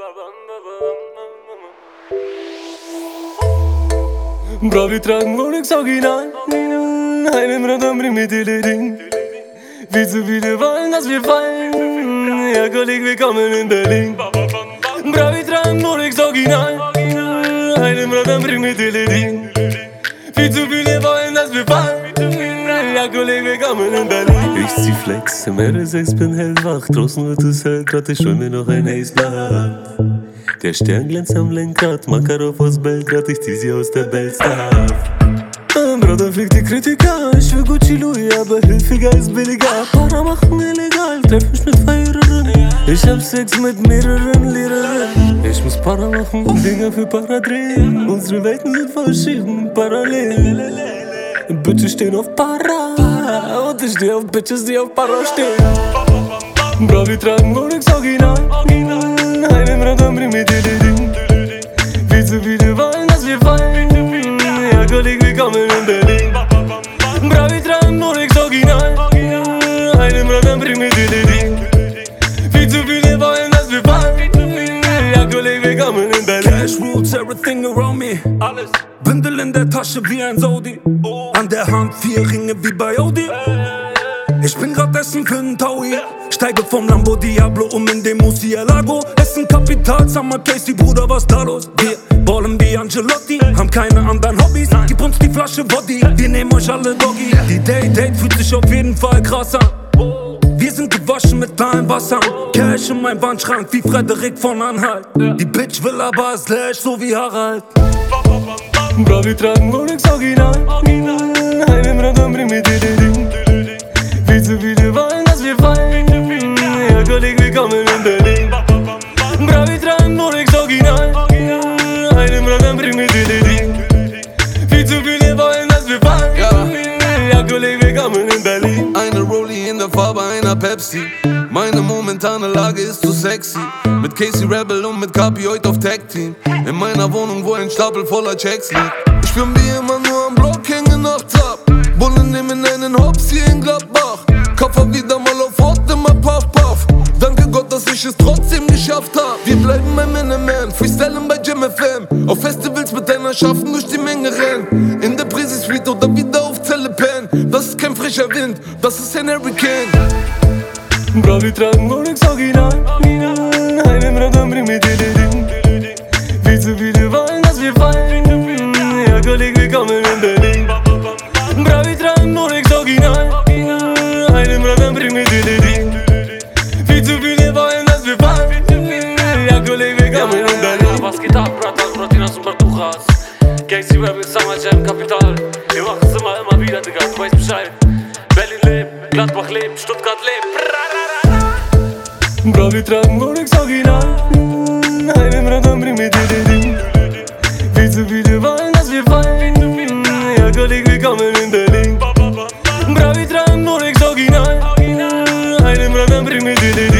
Bro, wir tragen Rolex original. Einen Radom bringt mit Ding. Viel zu viele wollen, dass wir fallen. Ja, Kollege, willkommen in Berlin. Bro, wir tragen Rolex original. Einen Radom bringt mit Ding. Viel zu viele wollen, dass wir fallen. Ja, Kollege, willkommen in Berlin. Ich zieh Flex, im RS6 bin hellwach. Draußen wird es hell, grad ich hol mir noch ein Aceblatt. Der Stern glänzt am Lenkrad, Makarov aus Belgrad, ich zieh sie aus der Belstaff. Bruder, fliegt die Kritiker, ich will Gucci Louis, aber hilfiger ist billiger. Para machen illegal, treff mich mit Feiererinnen. Ich hab Sex mit mehreren Lehrerinnen. Ich muss Para machen, Dinger für Para drehen. Unsere Welten sind verschieden, parallel. Bitches stehen auf Para, und ich steh auf Bitches, die auf Para stehen. Bro, wir tragen Rolex original. Einen Radom bringt mit Ding. Viel zu viele wollen, dass wir fallen. Ja, Kollege, willkommen in Berlin. Bro, wir tragen Rolex original. Einen Radom bringt mit Ding. Viel zu viele wollen, dass wir fallen. Ja, Kollege, willkommen in Berlin. Cash rules everything around me. Alles. Bündel in der Tasche wie ein Saudi. An der Hand 4 Ringe wie bei Audi. Ich bin grad essen für nen Taui. Steige vom Lambo Diablo in den Murcielago. Essen Kapital, Summer Casey, Bruder, was da los? Wir ballen wie Angelotti, haben keine anderen Hobbys. Gib uns die Flasche Body, wir nehmen euch alle Doggy. Die Date fühlt sich auf jeden Fall krass an. Wir sind gewaschen mit kleinem Wasser. Cash in meinem Wandschrank wie Frederik von Anhalt. Die Bitch will aber Slash, so wie Harald. Bro, wir tragen Rolex original. Einen Radom bringt mit Ding. Viel zu viele wollen, dass wir fallen. Ja, Kollege, willkommen in Berlin. Bro, wir tragen Rolex original. Einen Radom bringt mit Ding. Viel zu viele wollen, dass wir fallen. Ja, Kollege, willkommen in Berlin. Eine Rollie in der Farbe einer Pepsi. Meine momentane Lage ist zu sexy. Mit Casey Rebel und mit Capi heute auf Tag Team. In meiner Wohnung, wo ein Stapel voller Checks liegt. Ich bin wie immer nur am Block, hänge nachts ab. Bullen nehmen einen Hops hier in Gladbach. Koffer wieder mal auf Hot, immer puff puff. Danke Gott, dass ich es trotzdem geschafft hab. Wir bleiben beim Miniman, freestylen bei Jam FM. Auf Festivals mit einer Schaffen durch die Menge rennen. In der Prisi Street oder wieder auf Zelle pennen. Das ist kein frischer Wind, das ist ein Hurricane. Bro, wir tragen Rolex original. Einen Radom bringt mit Ding. Viel zu viele wollen, dass wir fallen. Ja, Kollege, willkommen in Berlin. Bro, wir tragen Rolex original. Einen Radom bringt mit Ding. Viel zu viele wollen, dass wir fallen. Ja, Kollege, willkommen in Berlin. Was geht ab, Bratan, Bratinas und Bartuchas? Casey Rebel, Summer Jam, Kapital. Wir machen's immer wieder, Digga, du weißt Bescheid. Berlin lebt, Gladbach lebt, Stuttgart lebt. Bro, wir tragen Rolex original. Einen Radom bringt mit Ding. Viel zu viele wollen, dass wir fallen. Ja, Kollege, willkommen in Berlin. Bro, wir tragen Rolex original. Einen Radom bringt mit Ding.